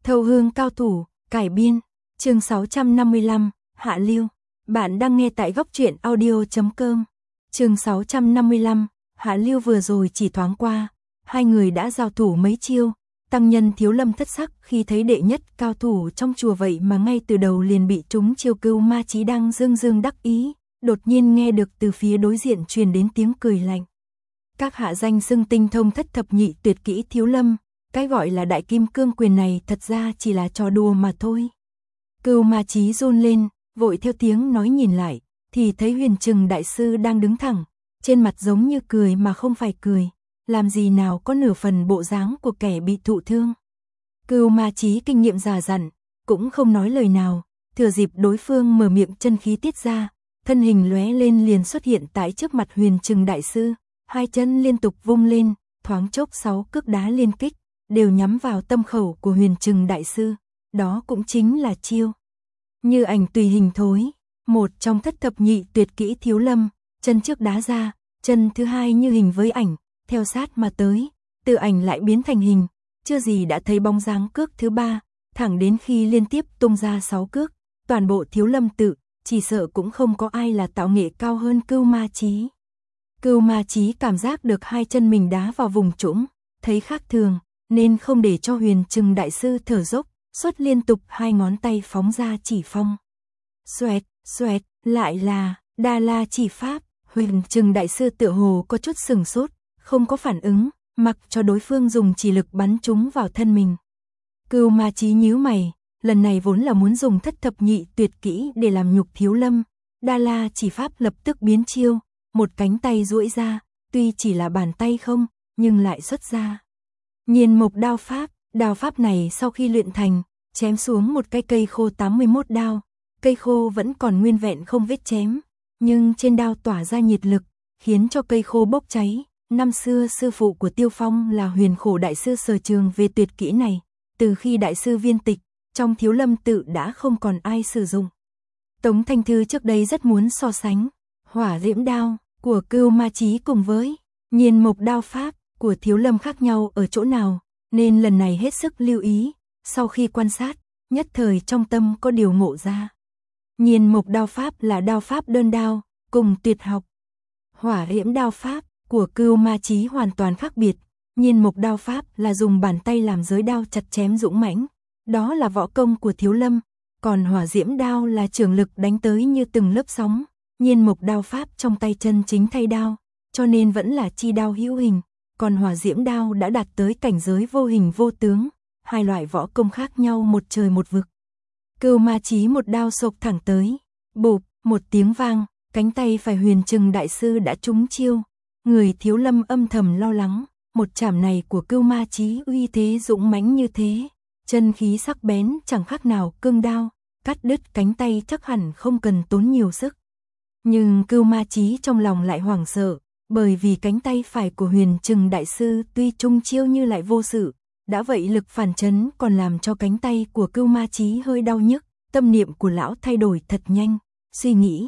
Thâu hương cao thủ, cải biên, chương 655, Hạ Lưu. Bạn đang nghe tại góc truyện audio.com. Chương 655, Hạ Lưu vừa rồi chỉ thoáng qua, hai người đã giao thủ mấy chiêu, tăng nhân Thiếu Lâm thất sắc khi thấy đệ nhất cao thủ trong chùa vậy mà ngay từ đầu liền bị trúng chiêu. Cưu Ma Chí đang dương dương đắc ý, đột nhiên nghe được từ phía đối diện truyền đến tiếng cười lạnh. Các hạ danh xưng tinh thông thất thập nhị tuyệt kỹ Thiếu Lâm, cái gọi là đại kim cương quyền này thật ra chỉ là trò đùa mà thôi. Cưu Ma Chí run lên, vội theo tiếng nói nhìn lại, thì thấy Huyền Trừng đại sư đang đứng thẳng, trên mặt giống như cười mà không phải cười, làm gì nào có nửa phần bộ dáng của kẻ bị thụ thương. Cưu Ma Chí kinh nghiệm già dặn, cũng không nói lời nào, thừa dịp đối phương mở miệng chân khí tiết ra, thân hình lóe lên liền xuất hiện tại trước mặt Huyền Trừng đại sư, hai chân liên tục vung lên, thoáng chốc 6 cước đá liên kích, đều nhắm vào tâm khẩu của Huyền Trừng đại sư, đó cũng chính là chiêu Như Ảnh tùy hình thối, một trong thất thập nhị tuyệt kỹ Thiếu Lâm. Chân trước đá ra, chân thứ hai như hình với ảnh, theo sát mà tới, từ ảnh lại biến thành hình, chưa gì đã thấy bóng dáng cước thứ ba, thẳng đến khi liên tiếp tung ra 6 cước, toàn bộ Thiếu Lâm tự, chỉ sợ cũng không có ai là tạo nghệ cao hơn Cưu Ma Chí. Cưu Ma Chí cảm giác được hai chân mình đá vào vùng trũng, thấy khác thường, nên không để cho Huyền Trừng đại sư thở dốc, xuất liên tục hai ngón tay phóng ra chỉ phong. Xoẹt, xoẹt, lại là Đa La chỉ pháp. Huyền Trừng đại sư tựa hồ có chút sừng sốt, không có phản ứng, mặc cho đối phương dùng chỉ lực bắn trúng vào thân mình. Cưu Ma Chí nhíu mày, lần này vốn là muốn dùng thất thập nhị tuyệt kỹ để làm nhục Thiếu Lâm, Đa La chỉ pháp lập tức biến chiêu, một cánh tay duỗi ra, tuy chỉ là bàn tay không, nhưng lại xuất ra Nhiên Mộc đao pháp. Đao pháp này sau khi luyện thành, chém xuống một cái cây khô 81 đao, cây khô vẫn còn nguyên vẹn không vết chém, nhưng trên đao tỏa ra nhiệt lực, khiến cho cây khô bốc cháy. Năm xưa sư phụ của Tiêu Phong là Huyền Khổ đại sư sở trường về tuyệt kỹ này, từ khi đại sư viên tịch, trong Thiếu Lâm tự đã không còn ai sử dụng. Tống Thanh Thư trước đây rất muốn so sánh Hỏa Diễm đao của Cưu Ma Chí cùng với Nhiên Mộc đao pháp của Thiếu Lâm khác nhau ở chỗ nào, nên lần này hết sức lưu ý, sau khi quan sát, nhất thời trong tâm có điều ngộ ra. Nhiên Mộc đao pháp là đao pháp đơn đao, cùng tuyệt học. Hỏa Diễm đao pháp của Cưu Ma Chí hoàn toàn khác biệt, Nhiên Mộc đao pháp là dùng bàn tay làm giới đao chặt chém dũng mãnh, đó là võ công của Thiếu Lâm, còn Hỏa Diễm đao là trường lực đánh tới như từng lớp sóng, Nhiên Mộc đao pháp trong tay chân chính thay đao, cho nên vẫn là chi đao hữu hình. Còn Hỏa Diễm đao đã đạt tới cảnh giới vô hình vô tướng, hai loại võ công khác nhau một trời một vực. Cưu Ma Chí một đao xộc thẳng tới, bụp, một tiếng vang, cánh tay phải Huyền Trừng đại sư đã trúng chiêu. Người Thiếu Lâm âm thầm lo lắng, một chảm này của Cưu Ma Chí uy thế dũng mãnh như thế, chân khí sắc bén chẳng khác nào cương đao, cắt đứt cánh tay chắc hẳn không cần tốn nhiều sức. Nhưng Cưu Ma Chí trong lòng lại hoảng sợ, bởi vì cánh tay phải của Huyền Trừng đại sư tuy trung chiêu như lại vô sự, đã vậy lực phản chấn còn làm cho cánh tay của Cưu Ma Chí hơi đau nhức, tâm niệm của lão thay đổi thật nhanh, suy nghĩ.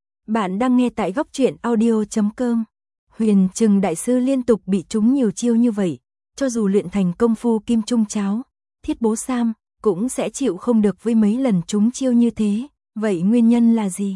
Bạn đang nghe tại góc truyện audio.com. Huyền Trừng đại sư liên tục bị trúng nhiều chiêu như vậy, cho dù luyện thành công phu Kim Trung Cháo, Thiết Bố Sam, cũng sẽ chịu không được với mấy lần trúng chiêu như thế, vậy nguyên nhân là gì?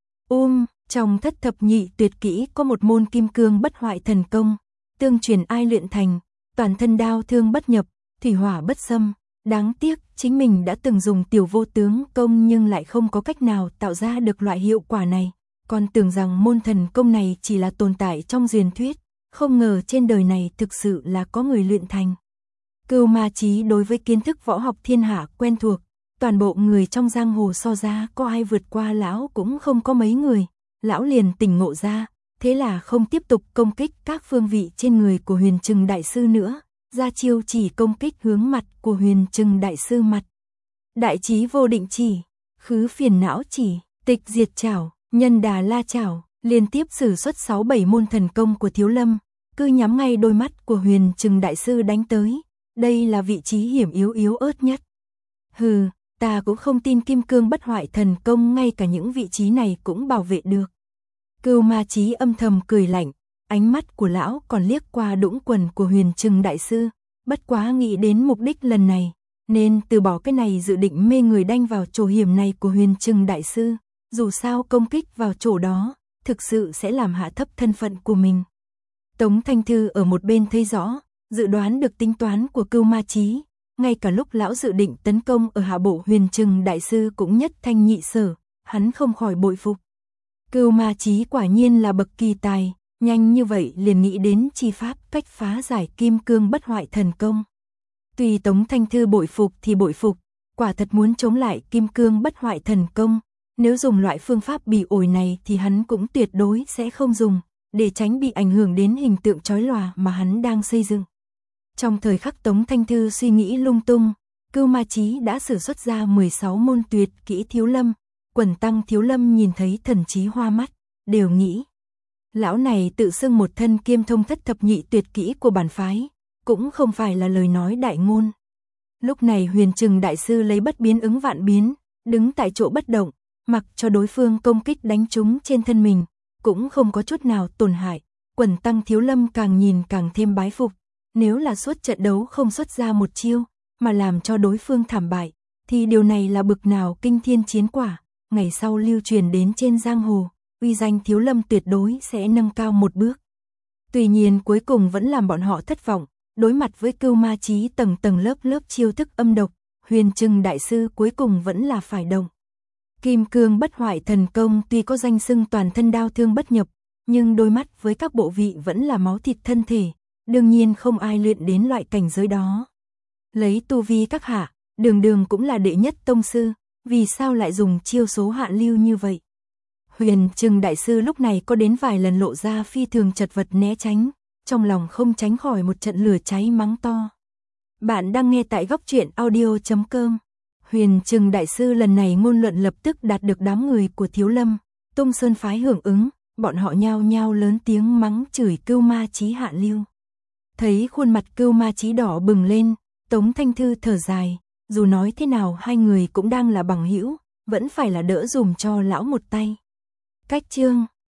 Trong thất thập nhị tuyệt kỹ có một môn kim cương bất hoại thần công, tương truyền ai luyện thành, toàn thân đao thương bất nhập, thủy hỏa bất xâm. Đáng tiếc, chính mình đã từng dùng tiểu vô tướng công nhưng lại không có cách nào tạo ra được loại hiệu quả này. Còn tưởng rằng môn thần công này chỉ là tồn tại trong truyền thuyết, không ngờ trên đời này thực sự là có người luyện thành. Cưu Ma Chí đối với kiến thức võ học thiên hạ quen thuộc, toàn bộ người trong giang hồ so ra có ai vượt qua lão cũng không có mấy người. Lão liền tỉnh ngộ ra, thế là không tiếp tục công kích các phương vị trên người của Huyền Trừng đại sư nữa, ra chiêu chỉ công kích hướng mặt của Huyền Trừng đại sư mặt. Đại trí vô định chỉ, khứ phiền não chỉ, tịch diệt chảo, nhân đà la chảo, liên tiếp sử xuất 6-7 môn thần công của Thiếu Lâm, cứ nhắm ngay đôi mắt của Huyền Trừng đại sư đánh tới, đây là vị trí hiểm yếu ớt nhất. Hừ, ta cũng không tin kim cương bất hoại thần công ngay cả những vị trí này cũng bảo vệ được. Cưu Ma Chí âm thầm cười lạnh, ánh mắt của lão còn liếc qua đũng quần của Huyền Trừng đại sư, bất quá nghĩ đến mục đích lần này, nên từ bỏ cái này dự định mê người đanh vào chỗ hiểm này của Huyền Trừng đại sư, dù sao công kích vào chỗ đó, thực sự sẽ làm hạ thấp thân phận của mình. Tống Thanh Thư ở một bên thấy rõ, dự đoán được tính toán của Cưu Ma Chí, ngay cả lúc lão dự định tấn công ở hạ bộ Huyền Trừng đại sư cũng nhất thanh nhị sở, hắn không khỏi bội phục. Cưu Ma Chí quả nhiên là bậc kỳ tài, nhanh như vậy liền nghĩ đến chi pháp cách phá giải kim cương bất hoại thần công. Tuy Tống Thanh Thư bội phục thì bội phục, quả thật muốn chống lại kim cương bất hoại thần công, nếu dùng loại phương pháp bị ổi này thì hắn cũng tuyệt đối sẽ không dùng, để tránh bị ảnh hưởng đến hình tượng chói lòa mà hắn đang xây dựng. Trong thời khắc Tống Thanh Thư suy nghĩ lung tung, Cưu Ma Chí đã sử xuất ra 16 môn tuyệt kỹ Thiếu Lâm, Quần Tăng Thiếu Lâm nhìn thấy thần trí hoa mắt, đều nghĩ. Lão này tự xưng một thân kiêm thông thất thập nhị tuyệt kỹ của bản phái, cũng không phải là lời nói đại ngôn. Lúc này Huyền Trừng đại sư lấy bất biến ứng vạn biến, đứng tại chỗ bất động, mặc cho đối phương công kích đánh trúng trên thân mình, cũng không có chút nào tổn hại. Quần Tăng Thiếu Lâm càng nhìn càng thêm bái phục, nếu là suốt trận đấu không xuất ra một chiêu, mà làm cho đối phương thảm bại, thì điều này là bực nào kinh thiên chiến quả, ngày sau lưu truyền đến trên giang hồ, uy danh Thiếu Lâm tuyệt đối sẽ nâng cao một bước. Tuy nhiên cuối cùng vẫn làm bọn họ thất vọng, đối mặt với Cưu Ma Chí tầng tầng lớp lớp chiêu thức âm độc, Huyền Trừng đại sư cuối cùng vẫn là phải động. Kim cương bất hoại thần công tuy có danh xưng toàn thân đao thương bất nhập, nhưng đôi mắt với các bộ vị vẫn là máu thịt thân thể, đương nhiên không ai luyện đến loại cảnh giới đó. Lấy tu vi các hạ, đường đường cũng là đệ nhất tông sư, vì sao lại dùng chiêu số hạ lưu như vậy? Huyền Trừng đại sư lúc này có đến vài lần lộ ra phi thường chật vật né tránh, trong lòng không tránh khỏi một trận lửa cháy mắng to. Bạn đang nghe tại góc truyện audio.com. Huyền Trừng đại sư lần này ngôn luận lập tức đạt được đám người của Thiếu Lâm, Tung Sơn phái hưởng ứng, bọn họ nhao nhao lớn tiếng mắng chửi Cưu Ma Chí hạ lưu. Thấy khuôn mặt Cưu Ma Chí đỏ bừng lên, Tống Thanh Thư thở dài, dù nói thế nào hai người cũng đang là bằng hữu, vẫn phải là đỡ dùm cho lão một tay. Cách chương